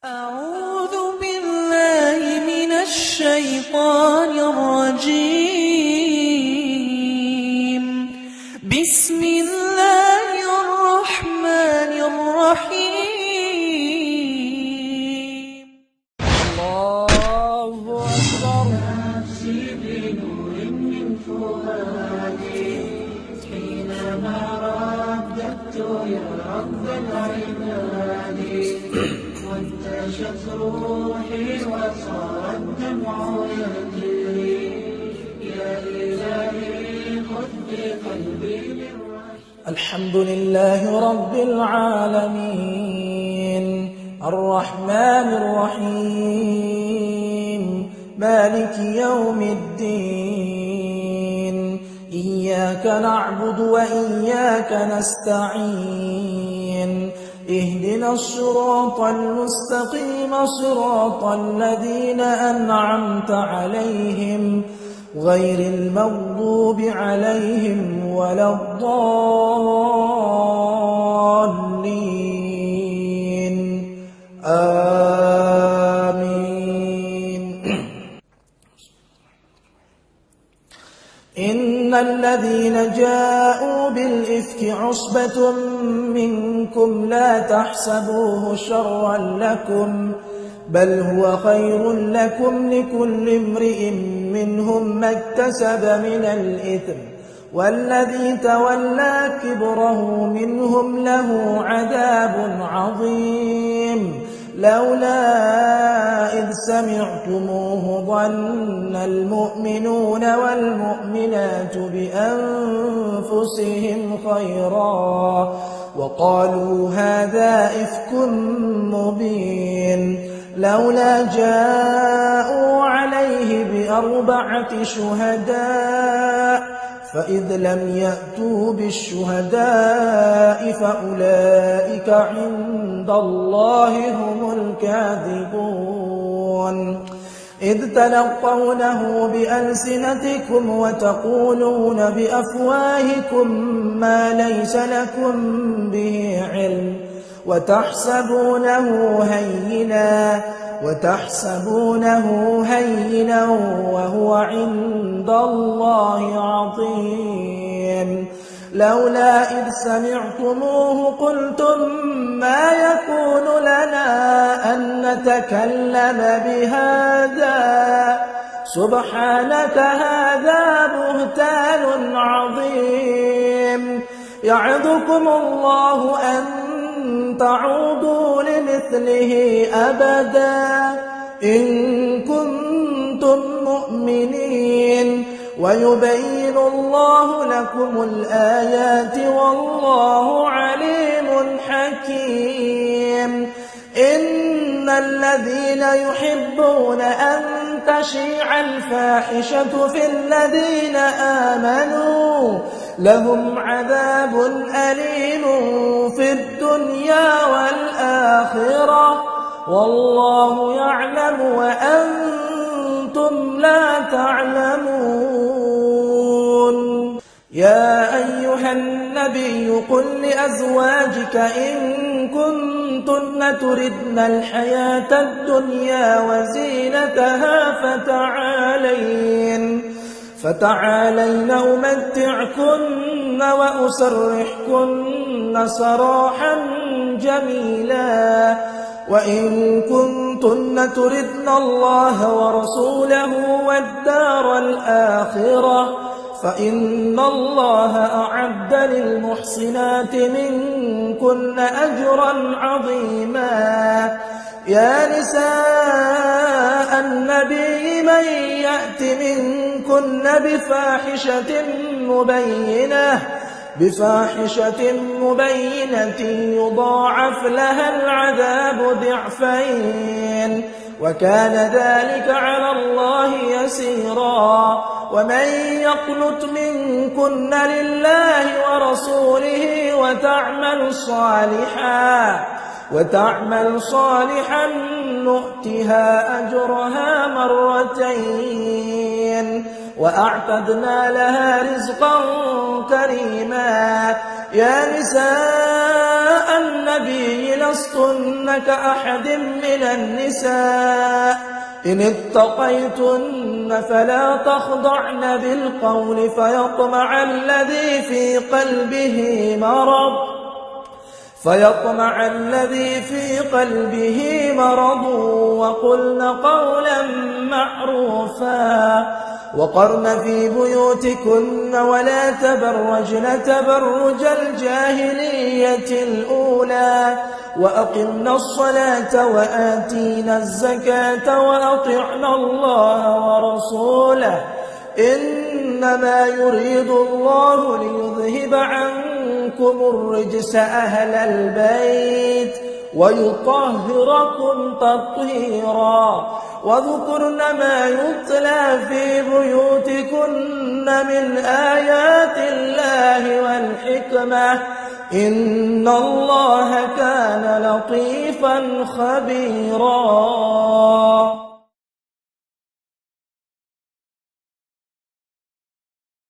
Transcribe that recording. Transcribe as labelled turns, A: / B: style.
A: أعوذ بالله من الشيطان الرجيم. بسم الله الرحمن الرحيم.
B: الله أكبر.
C: نفسي بنور من فؤادي حينما رددت يا رب العباد، وانتشت روحي وصار الدمع يجري، يا إلهي خذ بقلبي للرشد.
B: الحمد لله رب العالمين الرحمن الرحيم مالك يوم الدين، إياك نعبد وإياك نستعين، اهدنا الصراط المستقيم صراط الذين أنعمت عليهم غير المغضوب عليهم ولا الضالين آمين. إن الذين جاءوا بالإفك عصبة منكم لا تحسبوه شرا لكم بل هو خير لكم، لكل امرئ منهم ما اكتسب من الإثم، والذي تولى كبره منهم له عذاب عظيم. لولا إذ سمعتموه ظن المؤمنون والمؤمنات بأنفسهم خيرا وقالوا هذا إفك مبين. لولا جاءوا عليه بأربعة شهداء فإذ لم يأتوا بالشهداء فأولئك عند الله هم الكاذبون. إذ تلقونه بألسنتكم وتقولون بأفواهكم ما ليس لكم به علم، وتحسبونه هينا وهو عند الله عظيم. لولا إذ سمعتموه قلتم ما يكون لنا أن نتكلم بهذا، سبحانك هذا بهتان عظيم. يعظكم الله أن تعودوا لمثله أبدا إن كنتم مؤمنين، ويبين الله لكم الآيات والله عليم حكيم. إن الذين يحبون أن تشيع الفاحشة في الذين آمنوا لهم عذاب أليم في الدنيا والآخرة والله يعلم وأنتم لا تعلمون. يا أيها النبي قل لأزواجك إن كنتن تردن الحياة الدنيا وزينتها فتعالين أمتعكن وأسرحكن سراحا جميلا. وإن كنتن تردن الله ورسوله والدار الآخرة فإن الله أعد للمحسنات منكن أجرا عظيما. يا نساء النبي من يأت منكن بفاحشة مبينة يضاعف لها العذاب ضعفين، وكان ذلك على الله يسيرا. ومن يقنت منكن لله ورسوله وتعمل صالحا نؤتها أجرها مرتين وأعتدنا لها رزقا كريما. يا نساء النبي لستن كأحد من النساء إن اتقيتن فلا تخضعن بالقول فيطمع الذي في قلبه مرض وقلن قولا معروفا وقرن في بيوتكن ولا تبرجن تبرج الجاهلية الأولى وأقمنا الصلاة وآتينا الزكاة وأطعنا الله ورسوله إنما يريد الله ليذهب عنكم الرجس أهل البيت ويطهركم تطهيرا واذكرن ما يتلى في بيوتكن من آيات الله والحكمة إن الله كان لطيفا خبيرا